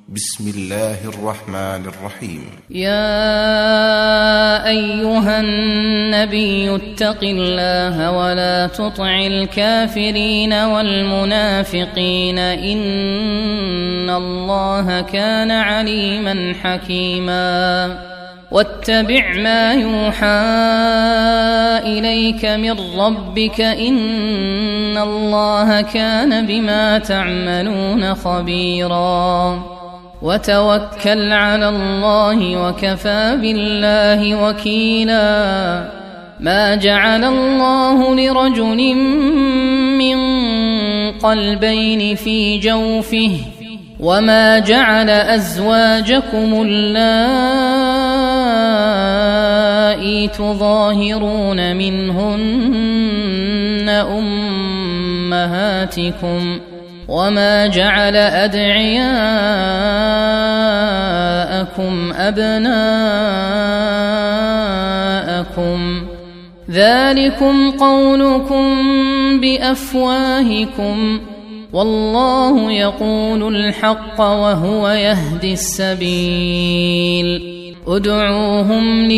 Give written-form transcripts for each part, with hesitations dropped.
بسم الله الرحمن الرحيم. يا أيها النبي اتق الله ولا تطع الكافرين والمنافقين إن الله كان عليما حكيما. واتبع ما يوحى إليك من ربك إن الله كان بما تعملون خبيرا. وتوكل على الله وكفى بالله وكيلا. ما جعل الله لرجل من قلبين في جوفه وما جعل أزواجكم اللائي تظاهرون منهن أمهاتكم وما جعل أدعياءكم أبناءكم ذلكم قولكم بأفواهكم والله يقول الحق وهو يهدي السبيل. ادعوهم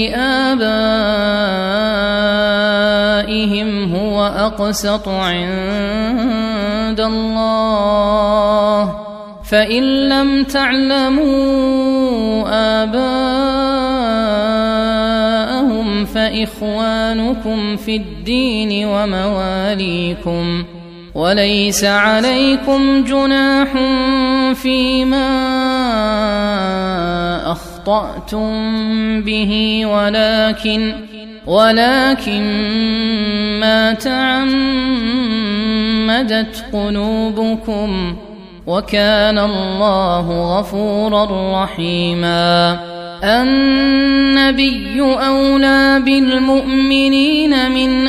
لآبائهم هو أقسط عند الله فإن لم تعلموا آباءهم فإخوانكم في الدين ومواليكم وليس عليكم جناح فيما أخطأتم به ولكن ما تعمدت قلوبكم وكان الله غفورا رحيما. النبي أولى بالمؤمنين من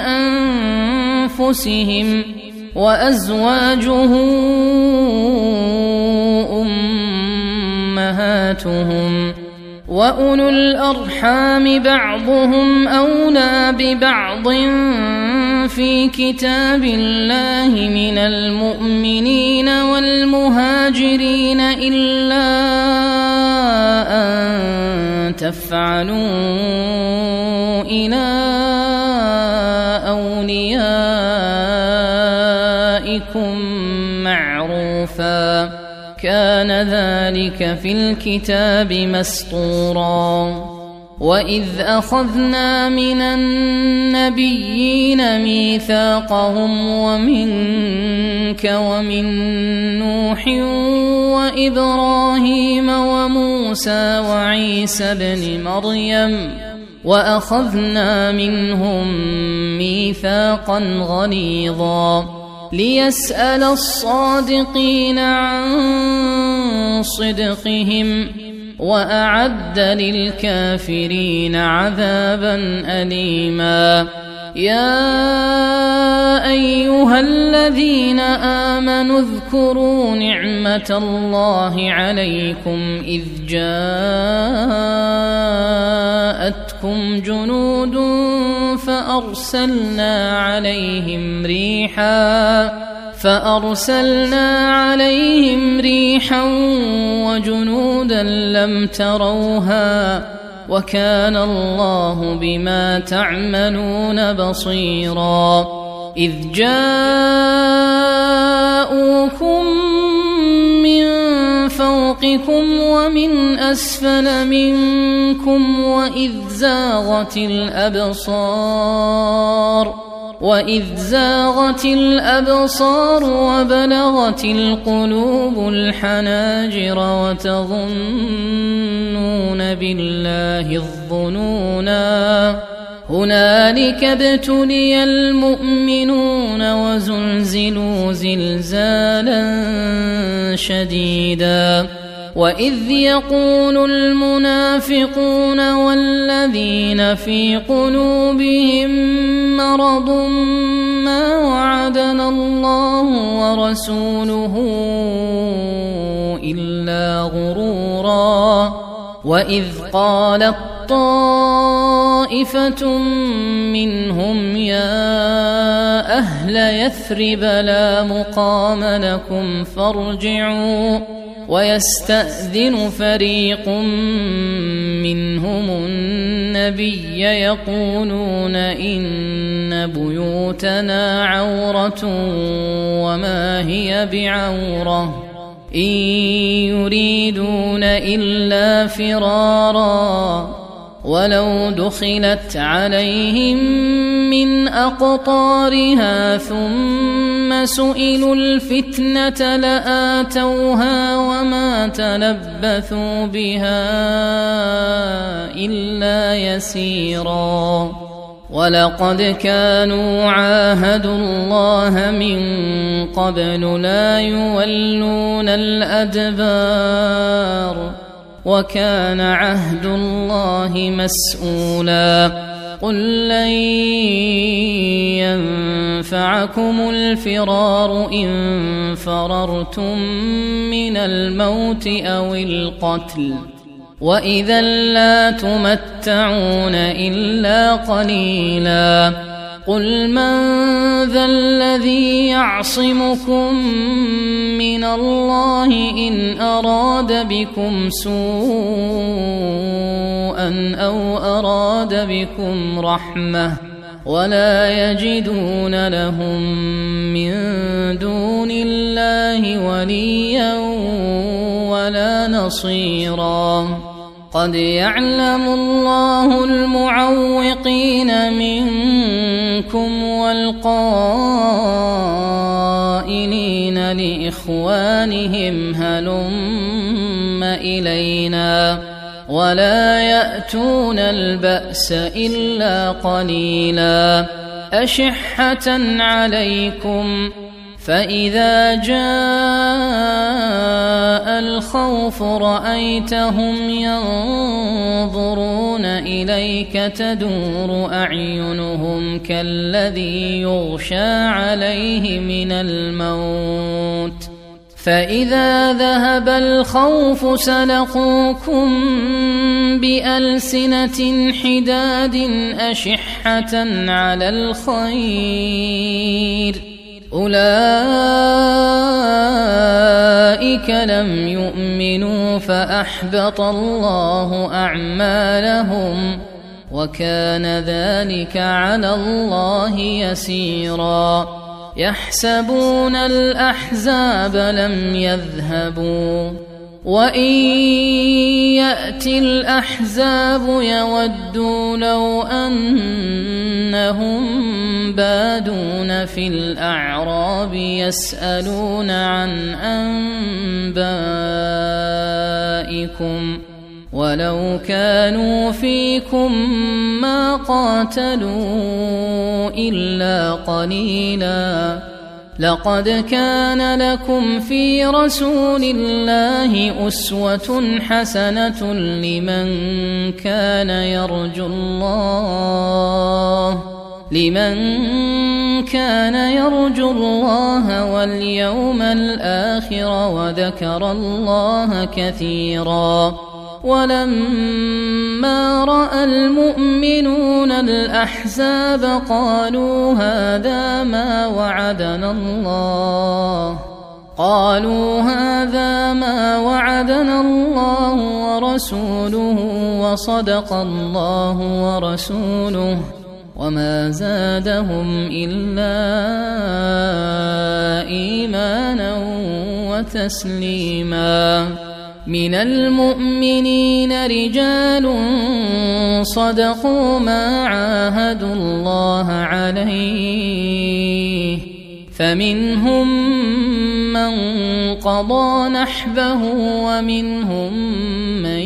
أنفسهم وأزواجه أمهاتهم وأولو الأرحام بعضهم أولى ببعض في كتاب الله من المؤمنين والمهاجرين إلا أن تفعلوا إلى أوليائكم معروفا كان ذلك في الكتاب مسطورا. وإذ أخذنا من النبيين ميثاقهم ومنك ومن نوح وإبراهيم وموسى وعيسى ابن مريم وأخذنا منهم ميثاقا غليظا ليسأل الصادقين عن صدقهم وأعد للكافرين عذابا أليما. يا أيها الذين آمنوا اذكروا نعمة الله عليكم إذ جاءتكم جنود فأرسلنا عليهم ريحا وجنودا لم تروها وكان الله بما تعملون بصيرا. إذ جاءوكم من فوقكم ومن أسفل منكم وإذ زاغت الأبصار وبلغت القلوب الحناجر وتظنون بالله الظنونا هنالك ابتلي المؤمنون وزلزلوا زلزالا شديدا. وإذ يقول المنافقون والذين في قلوبهم مرض ما وعدنا الله ورسوله إلا غرورا. وإذ قالت طائفة منهم يا أهل يثرب لا مقام لكم فارجعوا ويستأذن فريق منهم النبي يقولون إن بيوتنا عورة وما هي بعورة إن يريدون إلا فرارا ولو دخلت عليهم من أقطارها ثم سئلوا الفتنة لآتوها وما تلبثوا بها إلا يسيرا ولقد كانوا عاهدوا الله من قبل لا يولون الأدبار وكان عهد الله مسؤولا قل لن ينفعكم الفرار إن فررتم من الموت أو القتل وإذا لا تمتعون إلا قليلا قل من ذا الذي يعصمكم من الله إن أراد بكم سوءا أو أراد بكم رحمة ولا يجدون لهم من دون الله وليا ولا نصيرا قد يعلم الله المعوقين منكم والقائلين لإخوانهم هلم إلينا ولا يأتون البأس إلا قليلا أشحة عليكم فإذا جاء الخوف رأيتهم ينظرون إليك تدور أعينهم كالذي يغشى عليه من الموت فإذا ذهب الخوف سلقوكم بألسنة حداد أشحة على الخير أولئك لم يؤمنوا فأحبط الله أعمالهم وكان ذلك على الله يسيرا يحسبون الأحزاب لم يذهبوا وإن يأتي الأحزاب يودوا لو أنهم بادون في الأعراب يسألون عن أنبائكم ولو كانوا فيكم ما قاتلوا إلا قليلا لقد كان لكم في رسول الله أسوة حسنة لمن كان يرجو الله واليوم الآخر وذكر الله كثيرا ولما رأى المؤمنون الأحزاب قالوا هذا ما وعدنا الله ورسوله وصدق الله ورسوله وما زادهم إلا إيمانا وتسليما من المؤمنين رجال صدقوا ما عاهدوا الله عليه فمنهم من قضى نحبه ومنهم من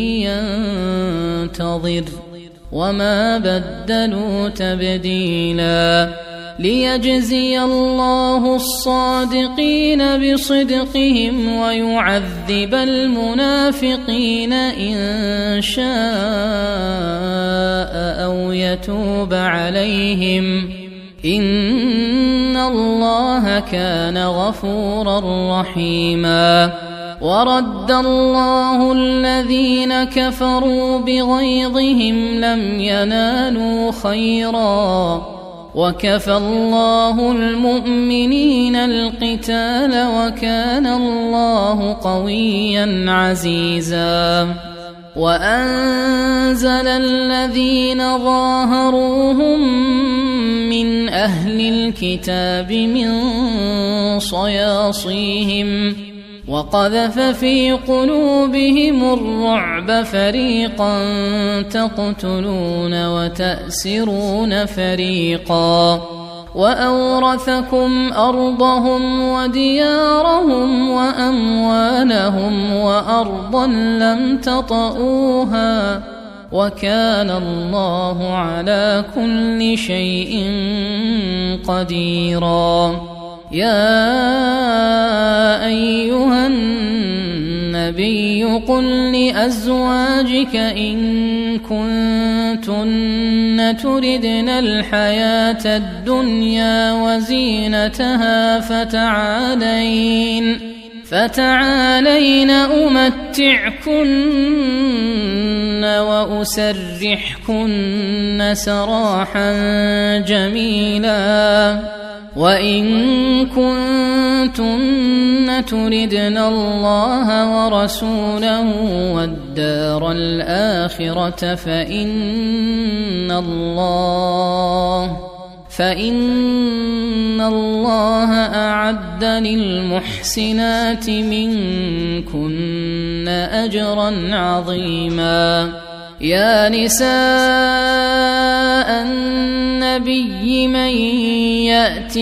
ينتظر وما بدلوا تبديلا ليجزي الله الصادقين بصدقهم ويعذب المنافقين إن شاء أو يتوب عليهم إن الله كان غفورا رحيما ورد الله الذين كفروا بغيظهم لم ينالوا خيرا وكفى الله المؤمنين القتال وكان الله قويا عزيزا وأنزل الذين ظاهروهم من أهل الكتاب من صياصيهم وقذف في قلوبهم الرعب فريقا تقتلون وتأسرون فريقا وأورثكم أرضهم وديارهم وأموالهم وأرضا لم تطئوها وكان الله على كل شيء قديرا يا أيها النبي قل لأزواجك إن كنتن تردن الحياة الدنيا وزينتها فتعالين أمتعكن وأسرحكن سراحا جميلا وإن كنتن تردن الله ورسوله والدار الآخرة فإن الله أعد للمحسنات منكن أجرا عظيما يا نساء النبي من يأت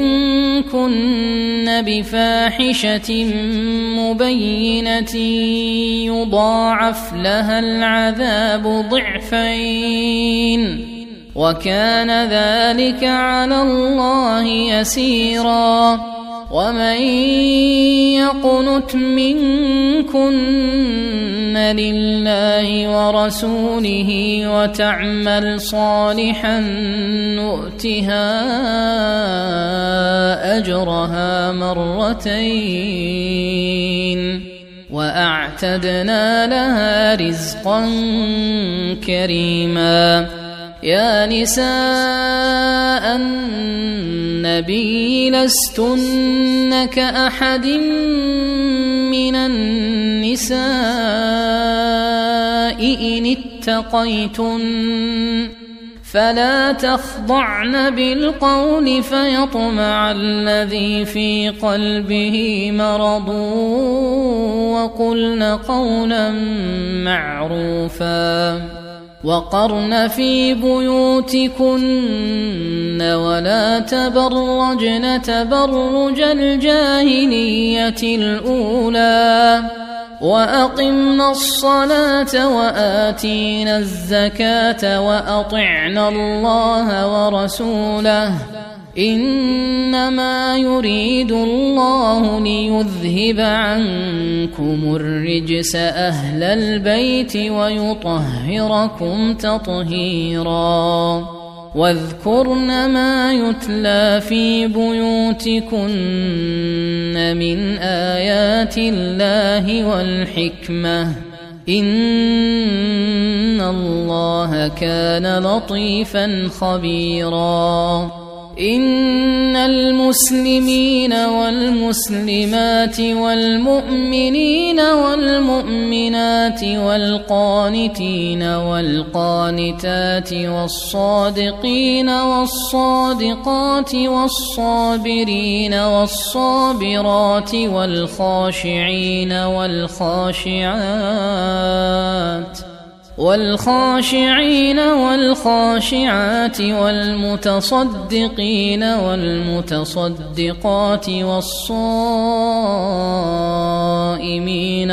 منكن بفاحشة مبينة يضاعف لها العذاب ضعفين وكان ذلك على الله يسيرا ومن يقنت منكن لله ورسوله وتعمل صالحا نؤتها أجرها مرتين وأعتدنا لها رزقا كريما يا نساء النبي لستن كأحد من النساء إن اتقيتن فلا تخضعن بالقول فيطمع الذي في قلبه مرض وقلن قولا معروفا وقرن في بيوتكن ولا تبرجن تبرج الجاهلية الأولى وأقمنا الصلاة وآتينا الزكاة وأطعنا الله ورسوله إنما يريد الله ليذهب عنكم الرجس أهل البيت ويطهركم تطهيرا واذكرن ما يتلى في بيوتكن من آيات الله والحكمة إن الله كان لطيفا خبيرا إن المسلمين والمسلمات والمؤمنين والمؤمنات والقانتين والقانتات والصادقين والصادقات والصابرين والصابرات والخاشعين والخاشعات والمتصدقين والمتصدقات والصائمين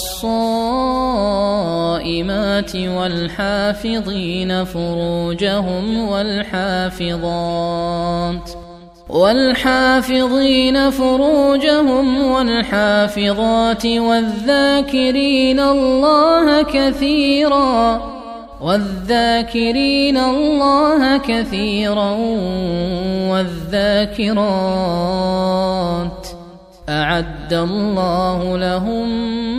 والصائمات والحافظين فروجهم والحافظات والذاكرين الله كثيرا والذاكرات أعد الله لهم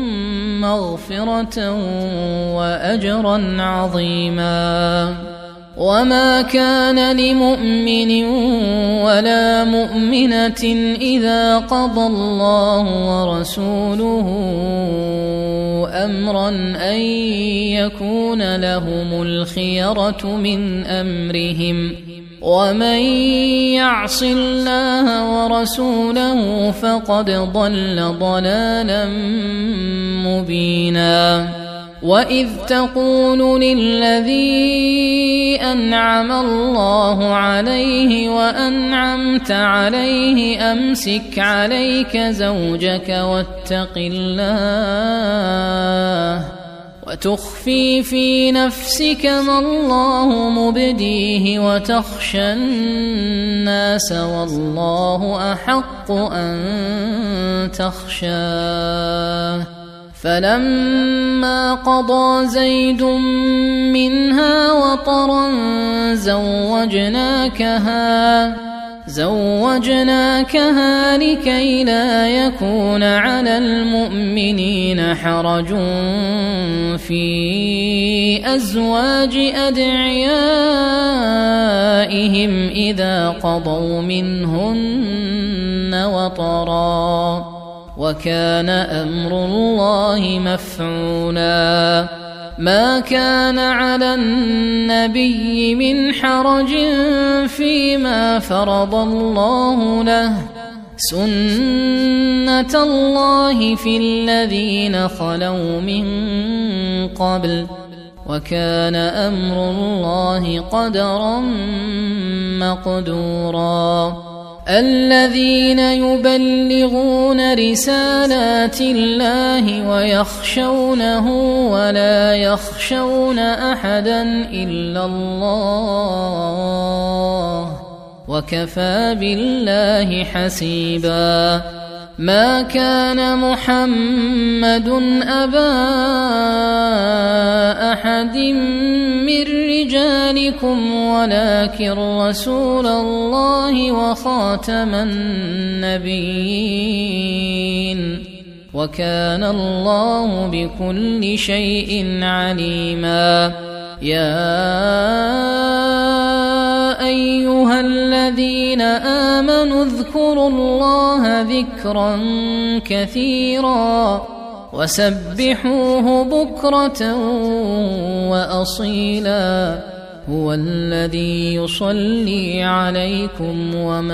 مغفرة وأجرا عظيما وما كان لمؤمن ولا مؤمنة إذا قضى الله ورسوله أمرا أن يكون لهم الخيرة من أمرهم ومن يعص الله ورسوله فقد ضل ضلالا مبينا وإذ تقول للذي أنعم الله عليه وأنعمت عليه أمسك عليك زوجك واتق الله وتخفي في نفسك ما الله مبديه وتخشى الناس والله أحق أن تخشاه فلما قضى زيد منها وطرا زوجناكها لكي لا يكون على المؤمنين حرج في أزواج أدعيائهم إذا قضوا منهن وطرا وكان أمر الله مفعولا ما كان على النبي من حرج فيما فرض الله له سنة الله في الذين خلوا من قبل وكان أمر الله قدرا مقدورا الذين يبلغون رسالات الله ويخشونه ولا يخشون أحدا إلا الله وكفى بالله حسيبا ما كان محمد أبا أحد من رجالكم ولكن رسول الله وخاتم النبيين وكان الله بكل شيء عليما يا أيها الذين آمنوا اذكروا الله ذكرا كثيرا وسبحوه بكرة وأصيلا هو الذي يصلي عليكم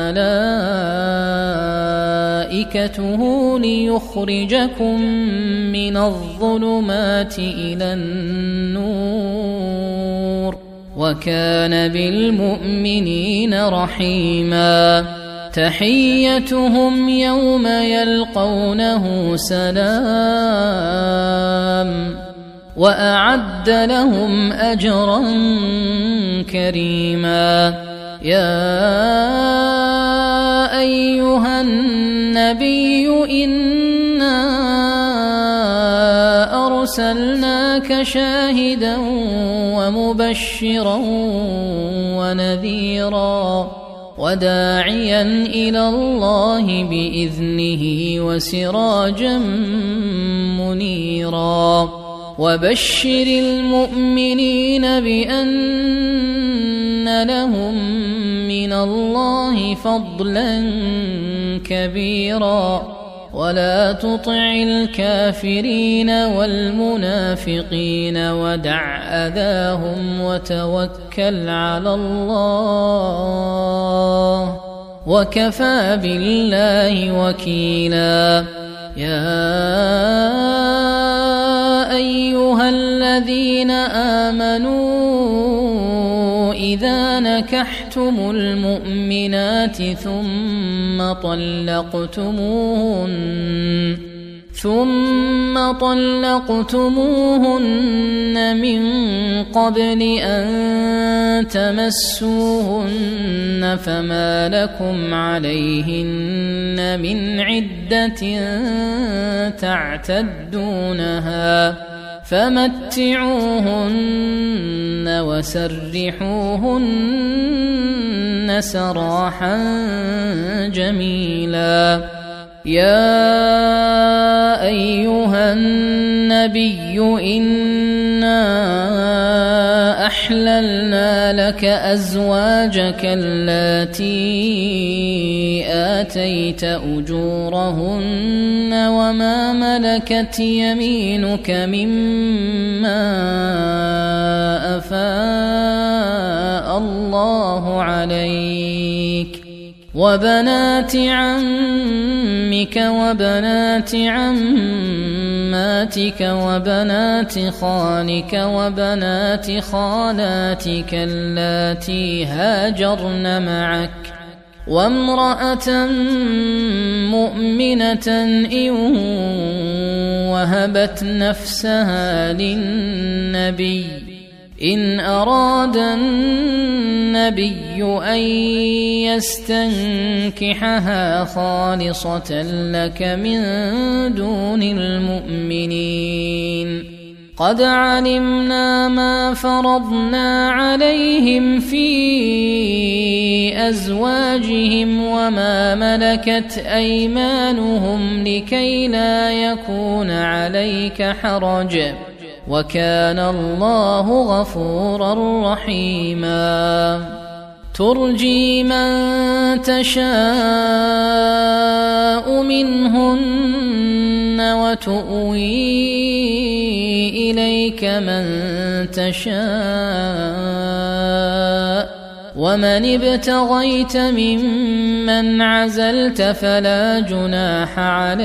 وملائكته ليخرجكم من الظلمات إلى النور وكان بالمؤمنين رحيما تحيتهم يوم يلقونه سلام وأعد لهم أجرا كريما يا أيها النبي إنا أرسلناك شاهدا ومبشرا ونذيرا وداعيا إلى الله بإذنه وسراجا منيرا وبشر المؤمنين بأن لهم من الله فضلا كبيرا ولا تطع الكافرين والمنافقين ودع أذاهم وتوكل على الله وكفى بالله وكيلا يا أيها الذين آمنوا إذا نكحتم المؤمنات ثم طلقتموهن من قبل أن تمسوهن فما لكم عليهن من عدة تعتدونها فمتعوهن وسرحوهن سراحا جميلا يا أيها النبي إنا أحللنا لك أزواجك اللاتي آتيت أجورهن وما ملكت يمينك مما أفاء الله عليك وبنات عمك وبنات عماتك وبنات خالك وبنات خالاتك اللاتي هاجرن معك وامرأة مؤمنة إن وهبت نفسها للنبي إن أراد النبي أن يستنكحها خالصة لك من دون المؤمنين قد علمنا ما فرضنا عليهم في أزواجهم وما ملكت أيمانهم لكي لا يكون عليك حرج وكان الله غفورا رحيما ترجي من تشاء منهن وتؤوي إليك من تشاء ومن ابتغيت ممن عزلت فلا جناح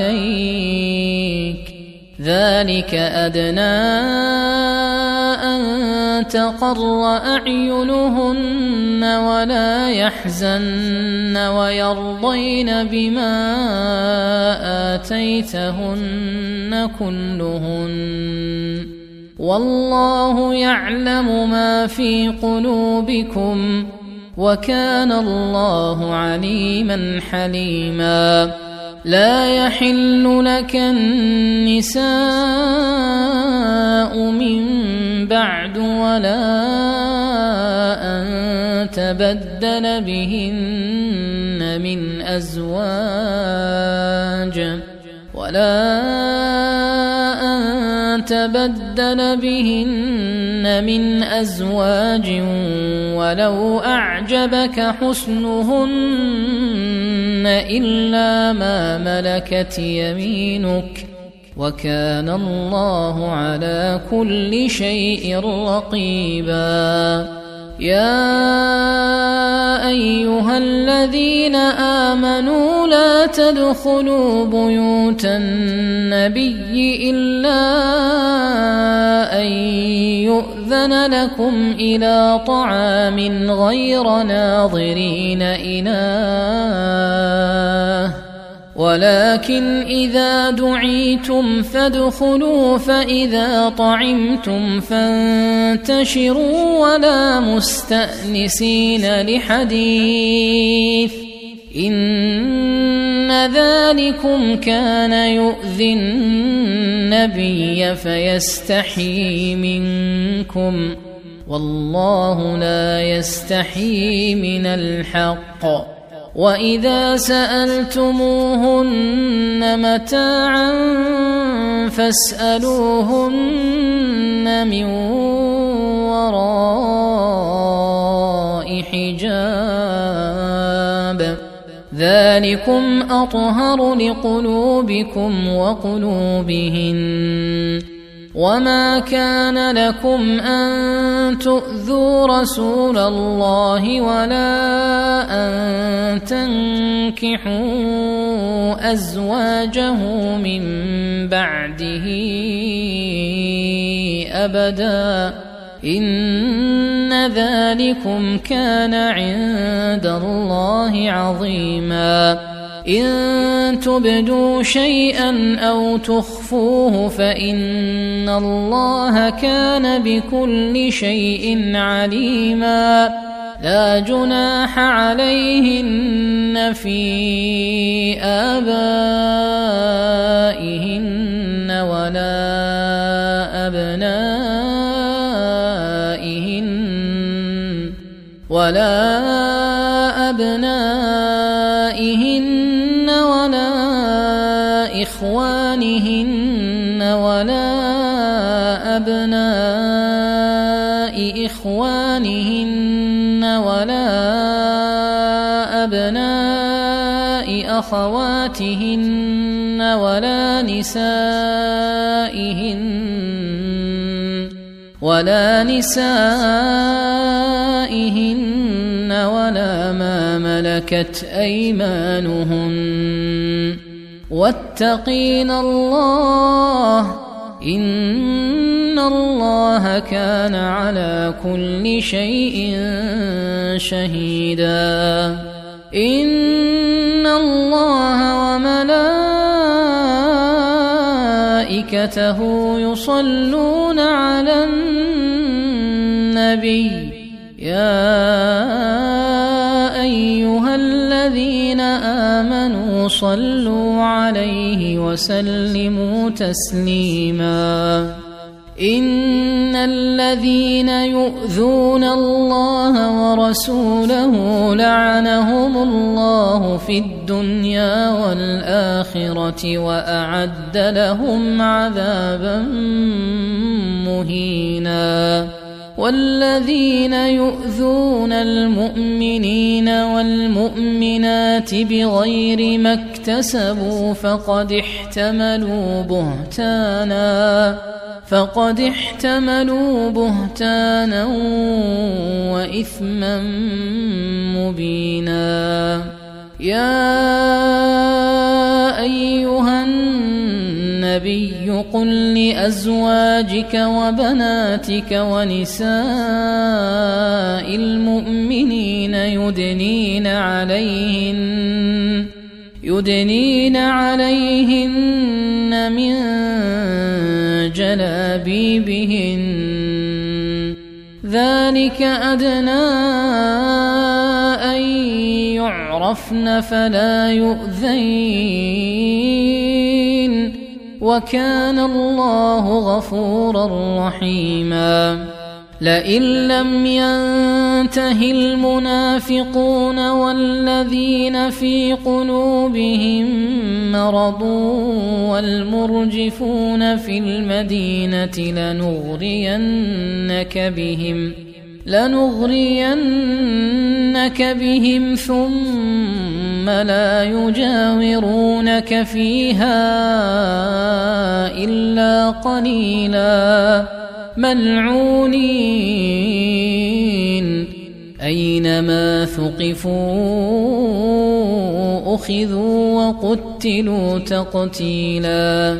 عليك ذلك أدنى أن تقر أعينهن ولا يحزن ويرضين بما آتيتهن كلهن والله يعلم ما في قلوبكم وكان الله عليما حليما لا يحل لك النساء من بعد ولا أن تبدل بهن من أزواج ولو أعجبك حسنهن إلا ما ملكت يمينك وكان الله على كل شيء رقيبا يا أيها الذين آمنوا لا تدخلوا بيوت النبي إلا أن يؤذن لكم إلى طعام غير ناظرين إناه ولكن إذا دعيتم فادخلوا فإذا طعمتم فانتشروا ولا مستأنسين لحديث إن ذلكم كان يؤذي النبي فيستحيي منكم والله لا يستحيي من الحق وإذا سألتموهن متاعا فاسألوهن من وراء حجاب ذلكم أطهر لقلوبكم وقلوبهن وما كان لكم أن تؤذوا رسول الله ولا أن تنكحوا أزواجه من بعده أبدا إن ذلكم كان عند الله عظيما إن تبدوا شيئا أو تخفوه فإن الله كان بكل شيء عليما لا جناح عليهن في آبائهن ولا أبنائهن ولا إخوانهن ولا أبناء إخوانهن ولا أبناء أخواتهن ولا نسائهن ولا ما ملكت أيمانهن واتقين الله إن الله كان على كل شيء شهيدا. إن الله وملائكته يصلون على النبي يا أيها الذين آمنوا صلوا عليه وسلموا تسليما. إن الذين يؤذون الله ورسوله لعنهم الله في الدنيا والآخرة وأعد لهم عذابا مهينا. والذين يؤذون المؤمنين والمؤمنات بغير ما اكتسبوا فقد احتملوا بهتانا وإثما مبينا. يا أيها النبي قل لأزواجك وبناتك ونساء المؤمنين يدنين عليهن من جلابيبهن ذلك أدنى أن يعرفن فلا يؤذين وكان الله غفورا رحيما. لئن لم ينته المنافقون والذين في قلوبهم مرض والمرجفون في المدينة لنغرينك بهم ثم لا يجاورونك فيها إلا قليلا ملعونين أينما ثقفوا أخذوا وقتلوا تقتيلا.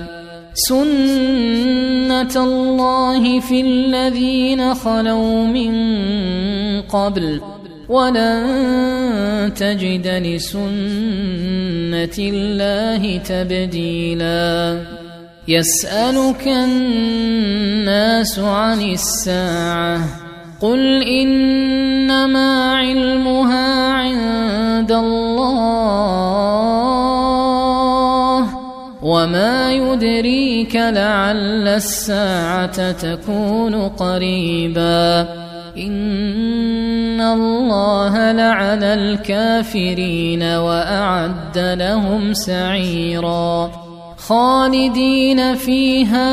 سنة الله في الذين خلوا من قبل ولن تجد لسنة الله تبديلا. يسألك الناس عن الساعة قل إنما علمها عند الله وما يدريك لعل الساعة تكون قريبا. إن الله لعن الكافرين وأعد لهم سعيرا خالدين فيها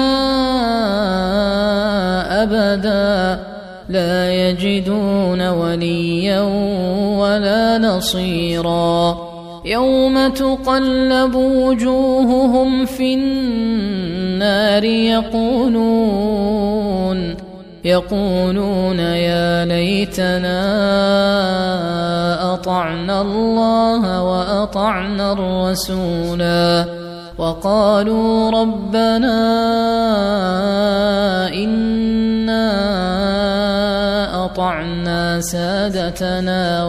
أبدا لا يجدون وليا ولا نصيرا. يوم تقلب وجوههم في النار يقولون يا ليتنا أطعنا الله وأطعنا الرسولا وقالوا ربنا إنا أطعنا سادتنا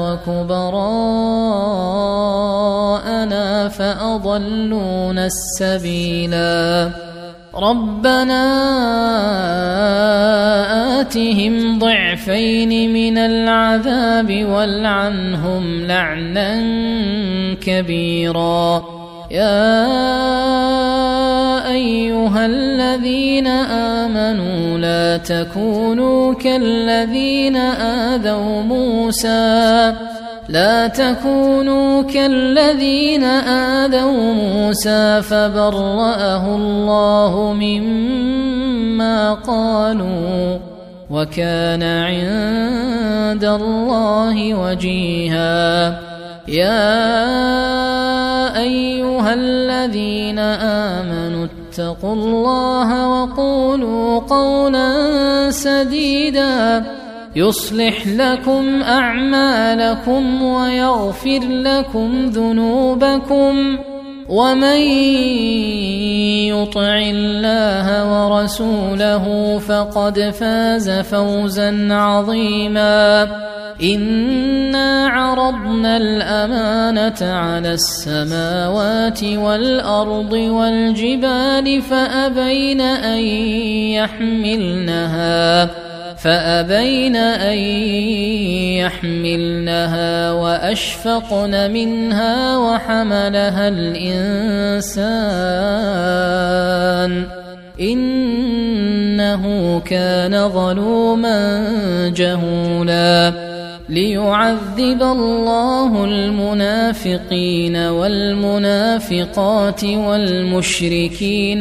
وكبراءنا فأضلونا السبيلا. ربنا آتهم ضعفين من العذاب والعنهم لعنا كبيرا. يا أيها الذين آمنوا لا تكونوا كالذين آذوا موسى فبرأه الله مما قالوا وكان عند الله وجيها. يا أيها الذين آمنوا اتقوا الله وقولوا قولا سديدا يصلح لكم أعمالكم ويغفر لكم ذنوبكم، ومن يطع الله ورسوله فقد فاز فوزا عظيما. إنا عرضنا الأمانة على السماوات والأرض والجبال فأبين أن يحملنها وأشفقن منها وحملها الإنسان إنه كان ظلوما جهولا. ليعذب الله المنافقين والمنافقات والمشركين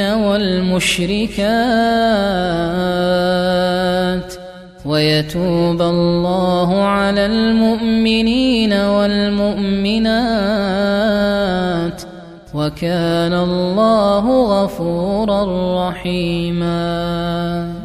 والمشركات ويتوب الله على المؤمنين والمؤمنات، وكان الله غفورا رحيما.